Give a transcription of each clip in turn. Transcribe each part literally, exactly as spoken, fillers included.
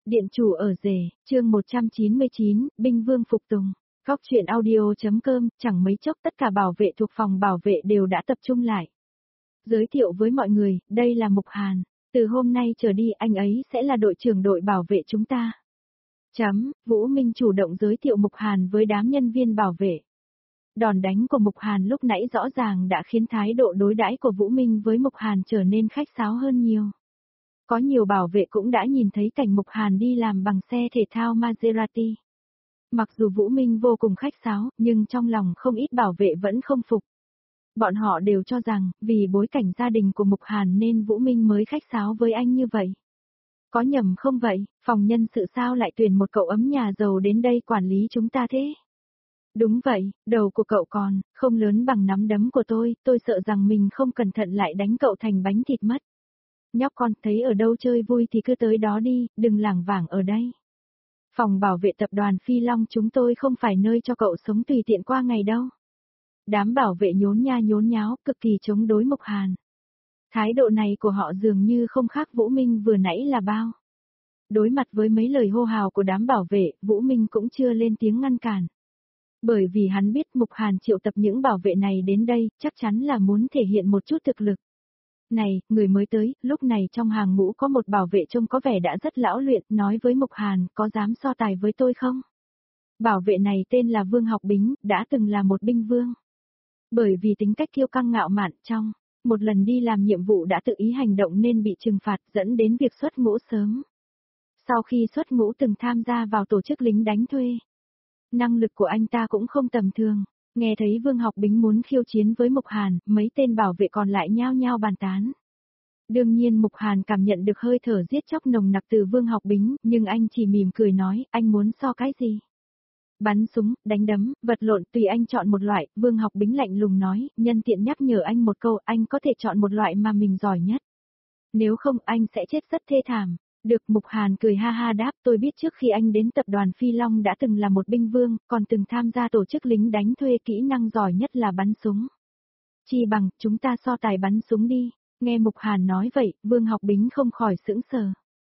Điện chủ ở rể, chương một trăm chín mươi chín, binh vương phục tùng. Góc truyện audio.com, chẳng mấy chốc tất cả bảo vệ thuộc phòng bảo vệ đều đã tập trung lại. Giới thiệu với mọi người, đây là Mục Hàn, từ hôm nay trở đi anh ấy sẽ là đội trưởng đội bảo vệ chúng ta. Chấm, Vũ Minh chủ động giới thiệu Mục Hàn với đám nhân viên bảo vệ. Đòn đánh của Mục Hàn lúc nãy rõ ràng đã khiến thái độ đối đãi của Vũ Minh với Mục Hàn trở nên khách sáo hơn nhiều. Có nhiều bảo vệ cũng đã nhìn thấy cảnh Mục Hàn đi làm bằng xe thể thao Maserati. Mặc dù Vũ Minh vô cùng khách sáo, nhưng trong lòng không ít bảo vệ vẫn không phục. Bọn họ đều cho rằng, vì bối cảnh gia đình của Mục Hàn nên Vũ Minh mới khách sáo với anh như vậy. Có nhầm không vậy, phòng nhân sự sao lại tuyển một cậu ấm nhà giàu đến đây quản lý chúng ta thế? Đúng vậy, đầu của cậu còn, không lớn bằng nắm đấm của tôi, tôi sợ rằng mình không cẩn thận lại đánh cậu thành bánh thịt mất. Nhóc con thấy ở đâu chơi vui thì cứ tới đó đi, đừng lảng vảng ở đây. Phòng bảo vệ tập đoàn Phi Long chúng tôi không phải nơi cho cậu sống tùy tiện qua ngày đâu. Đám bảo vệ nhốn nha nhốn nháo, cực kỳ chống đối Mục Hàn. Thái độ này của họ dường như không khác Vũ Minh vừa nãy là bao. Đối mặt với mấy lời hô hào của đám bảo vệ, Vũ Minh cũng chưa lên tiếng ngăn cản. Bởi vì hắn biết Mục Hàn triệu tập những bảo vệ này đến đây, chắc chắn là muốn thể hiện một chút thực lực. Này, người mới tới, lúc này trong hàng ngũ có một bảo vệ trông có vẻ đã rất lão luyện, nói với Mục Hàn, có dám so tài với tôi không? Bảo vệ này tên là Vương Học Bính, đã từng là một binh vương. Bởi vì tính cách kiêu căng ngạo mạn trong, một lần đi làm nhiệm vụ đã tự ý hành động nên bị trừng phạt dẫn đến việc xuất ngũ sớm. Sau khi xuất ngũ từng tham gia vào tổ chức lính đánh thuê. Năng lực của anh ta cũng không tầm thường. Nghe thấy Vương Học Bính muốn khiêu chiến với Mục Hàn, mấy tên bảo vệ còn lại nhao nhao bàn tán. Đương nhiên Mục Hàn cảm nhận được hơi thở giết chóc nồng nặc từ Vương Học Bính, nhưng anh chỉ mỉm cười nói, anh muốn so cái gì? Bắn súng, đánh đấm, vật lộn tùy anh chọn một loại, Vương Học Bính lạnh lùng nói, nhân tiện nhắc nhở anh một câu, anh có thể chọn một loại mà mình giỏi nhất. Nếu không anh sẽ chết rất thê thảm. Được, Mục Hàn cười ha ha đáp, tôi biết trước khi anh đến tập đoàn Phi Long đã từng là một binh vương, còn từng tham gia tổ chức lính đánh thuê, kỹ năng giỏi nhất là bắn súng. Chi bằng, chúng ta so tài bắn súng đi. Nghe Mục Hàn nói vậy, Vương Học Bính không khỏi sững sờ.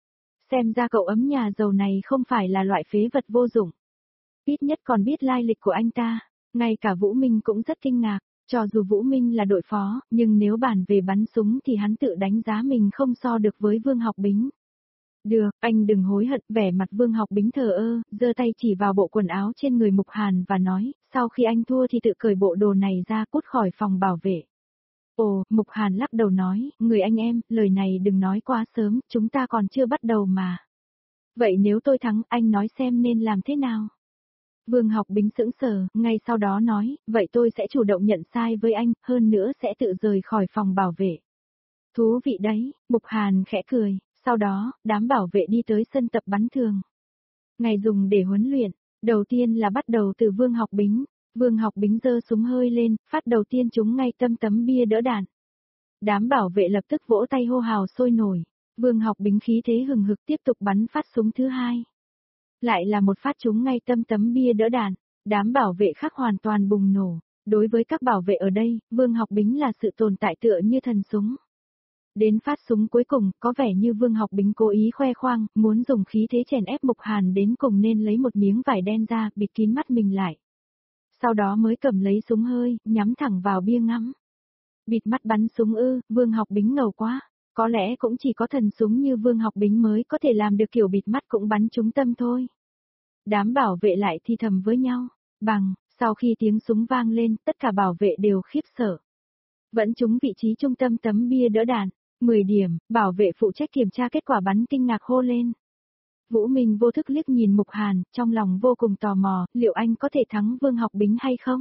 Xem ra cậu ấm nhà giàu này không phải là loại phế vật vô dụng. Ít nhất còn biết lai lịch của anh ta, ngay cả Vũ Minh cũng rất kinh ngạc. Cho dù Vũ Minh là đội phó, nhưng nếu bàn về bắn súng thì hắn tự đánh giá mình không so được với Vương Học Bính. Được, anh đừng hối hận, vẻ mặt Vương Học Bính thờ ơ, giơ tay chỉ vào bộ quần áo trên người Mục Hàn và nói, sau khi anh thua thì tự cởi bộ đồ này ra cút khỏi phòng bảo vệ. Ồ, Mục Hàn lắc đầu nói, người anh em, lời này đừng nói quá sớm, chúng ta còn chưa bắt đầu mà. Vậy nếu tôi thắng, anh nói xem nên làm thế nào? Vương Học Bính sững sờ, ngay sau đó nói, vậy tôi sẽ chủ động nhận sai với anh, hơn nữa sẽ tự rời khỏi phòng bảo vệ. Thú vị đấy, Mục Hàn khẽ cười. Sau đó, đám bảo vệ đi tới sân tập bắn thường. Ngày dùng để huấn luyện, đầu tiên là bắt đầu từ Vương Học Bính. Vương Học Bính giơ súng hơi lên, phát đầu tiên trúng ngay tâm tấm bia đỡ đạn. Đám bảo vệ lập tức vỗ tay hô hào sôi nổi. Vương Học Bính khí thế hừng hực tiếp tục bắn phát súng thứ hai. Lại là một phát trúng ngay tâm tấm bia đỡ đạn. Đám bảo vệ khác hoàn toàn bùng nổ. Đối với các bảo vệ ở đây, Vương Học Bính là sự tồn tại tựa như thần súng. Đến phát súng cuối cùng, có vẻ như Vương Học Bính cố ý khoe khoang, muốn dùng khí thế chèn ép Mục Hàn đến cùng nên lấy một miếng vải đen ra, bịt kín mắt mình lại. Sau đó mới cầm lấy súng hơi, nhắm thẳng vào bia ngắm. Bịt mắt bắn súng ư, Vương Học Bính ngầu quá. Có lẽ cũng chỉ có thần súng như Vương Học Bính mới có thể làm được kiểu bịt mắt cũng bắn trúng tâm thôi. Đám bảo vệ lại thì thầm với nhau. Bằng, sau khi tiếng súng vang lên, tất cả bảo vệ đều khiếp sợ. Vẫn trúng vị trí trung tâm tấm bia đỡ đạn. mười điểm, bảo vệ phụ trách kiểm tra kết quả bắn kinh ngạc hô lên. Vũ Minh vô thức liếc nhìn Mục Hàn, trong lòng vô cùng tò mò, liệu anh có thể thắng Vương Học Bính hay không?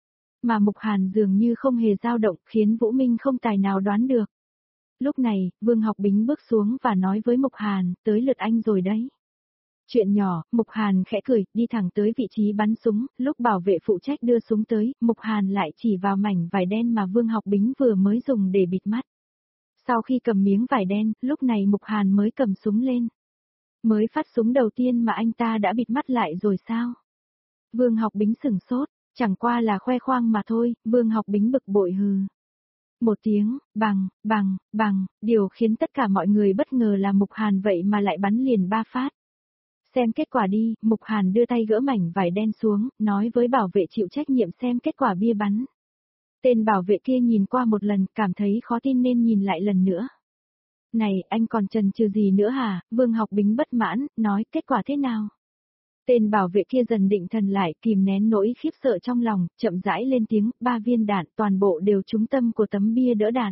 Mà Mục Hàn dường như không hề dao động, khiến Vũ Minh không tài nào đoán được. Lúc này, Vương Học Bính bước xuống và nói với Mục Hàn, tới lượt anh rồi đấy. Chuyện nhỏ, Mục Hàn khẽ cười, đi thẳng tới vị trí bắn súng, lúc bảo vệ phụ trách đưa súng tới, Mục Hàn lại chỉ vào mảnh vải đen mà Vương Học Bính vừa mới dùng để bịt mắt. Sau khi cầm miếng vải đen, lúc này Mục Hàn mới cầm súng lên. Mới phát súng đầu tiên mà anh ta đã bịt mắt lại rồi sao? Vương Học Bính sửng sốt, chẳng qua là khoe khoang mà thôi, Vương Học Bính bực bội hừ. Một tiếng, bằng, bằng, bằng, điều khiến tất cả mọi người bất ngờ là Mục Hàn vậy mà lại bắn liền ba phát. Xem kết quả đi, Mục Hàn đưa tay gỡ mảnh vải đen xuống, nói với bảo vệ chịu trách nhiệm xem kết quả bia bắn. Tên bảo vệ kia nhìn qua một lần, cảm thấy khó tin nên nhìn lại lần nữa. Này, anh còn chần chừ gì nữa hả? Vương Học Bính bất mãn, nói kết quả thế nào? Tên bảo vệ kia dần định thần lại, kìm nén nỗi khiếp sợ trong lòng, chậm rãi lên tiếng, ba viên đạn toàn bộ đều trúng tâm của tấm bia đỡ đạn.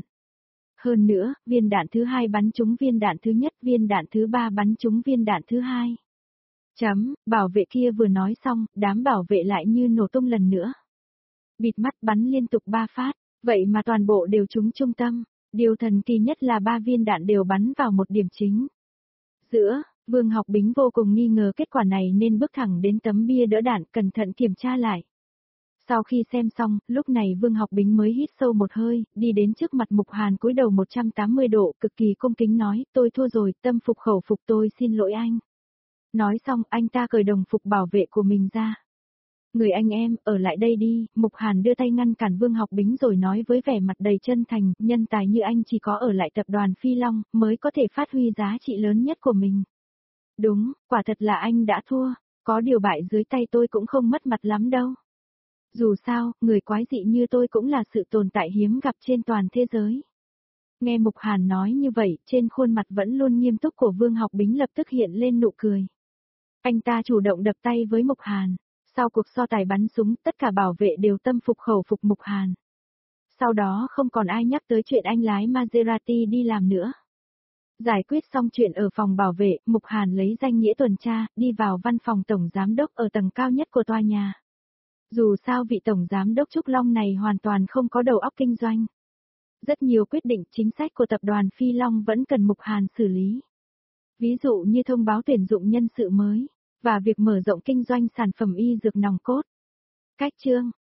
Hơn nữa, viên đạn thứ hai bắn trúng viên đạn thứ nhất, viên đạn thứ ba bắn trúng viên đạn thứ hai. Chấm, bảo vệ kia vừa nói xong, đám bảo vệ lại như nổ tung lần nữa. Bịt mắt bắn liên tục ba phát, vậy mà toàn bộ đều trúng trung tâm. Điều thần kỳ nhất là ba viên đạn đều bắn vào một điểm chính. Giữa, Vương Học Bính vô cùng nghi ngờ kết quả này nên bước thẳng đến tấm bia đỡ đạn cẩn thận kiểm tra lại. Sau khi xem xong, lúc này Vương Học Bính mới hít sâu một hơi, đi đến trước mặt Mục Hàn cúi đầu một trăm tám mươi độ, cực kỳ cung kính nói, tôi thua rồi, tâm phục khẩu phục tôi xin lỗi anh. Nói xong, anh ta cởi đồng phục bảo vệ của mình ra. Người anh em, ở lại đây đi, Mục Hàn đưa tay ngăn cản Vương Học Bính rồi nói với vẻ mặt đầy chân thành, nhân tài như anh chỉ có ở lại tập đoàn Phi Long, mới có thể phát huy giá trị lớn nhất của mình. Đúng, quả thật là anh đã thua, có điều bại dưới tay tôi cũng không mất mặt lắm đâu. Dù sao, người quái dị như tôi cũng là sự tồn tại hiếm gặp trên toàn thế giới. Nghe Mục Hàn nói như vậy, trên khuôn mặt vẫn luôn nghiêm túc của Vương Học Bính lập tức hiện lên nụ cười. Anh ta chủ động đập tay với Mục Hàn. Sau cuộc so tài bắn súng, tất cả bảo vệ đều tâm phục khẩu phục Mục Hàn. Sau đó không còn ai nhắc tới chuyện anh lái Maserati đi làm nữa. Giải quyết xong chuyện ở phòng bảo vệ, Mục Hàn lấy danh nghĩa tuần tra, đi vào văn phòng tổng giám đốc ở tầng cao nhất của tòa nhà. Dù sao vị tổng giám đốc Trúc Long này hoàn toàn không có đầu óc kinh doanh. Rất nhiều quyết định chính sách của tập đoàn Phi Long vẫn cần Mục Hàn xử lý. Ví dụ như thông báo tuyển dụng nhân sự mới, và việc mở rộng kinh doanh sản phẩm y dược nòng cốt. Cách chương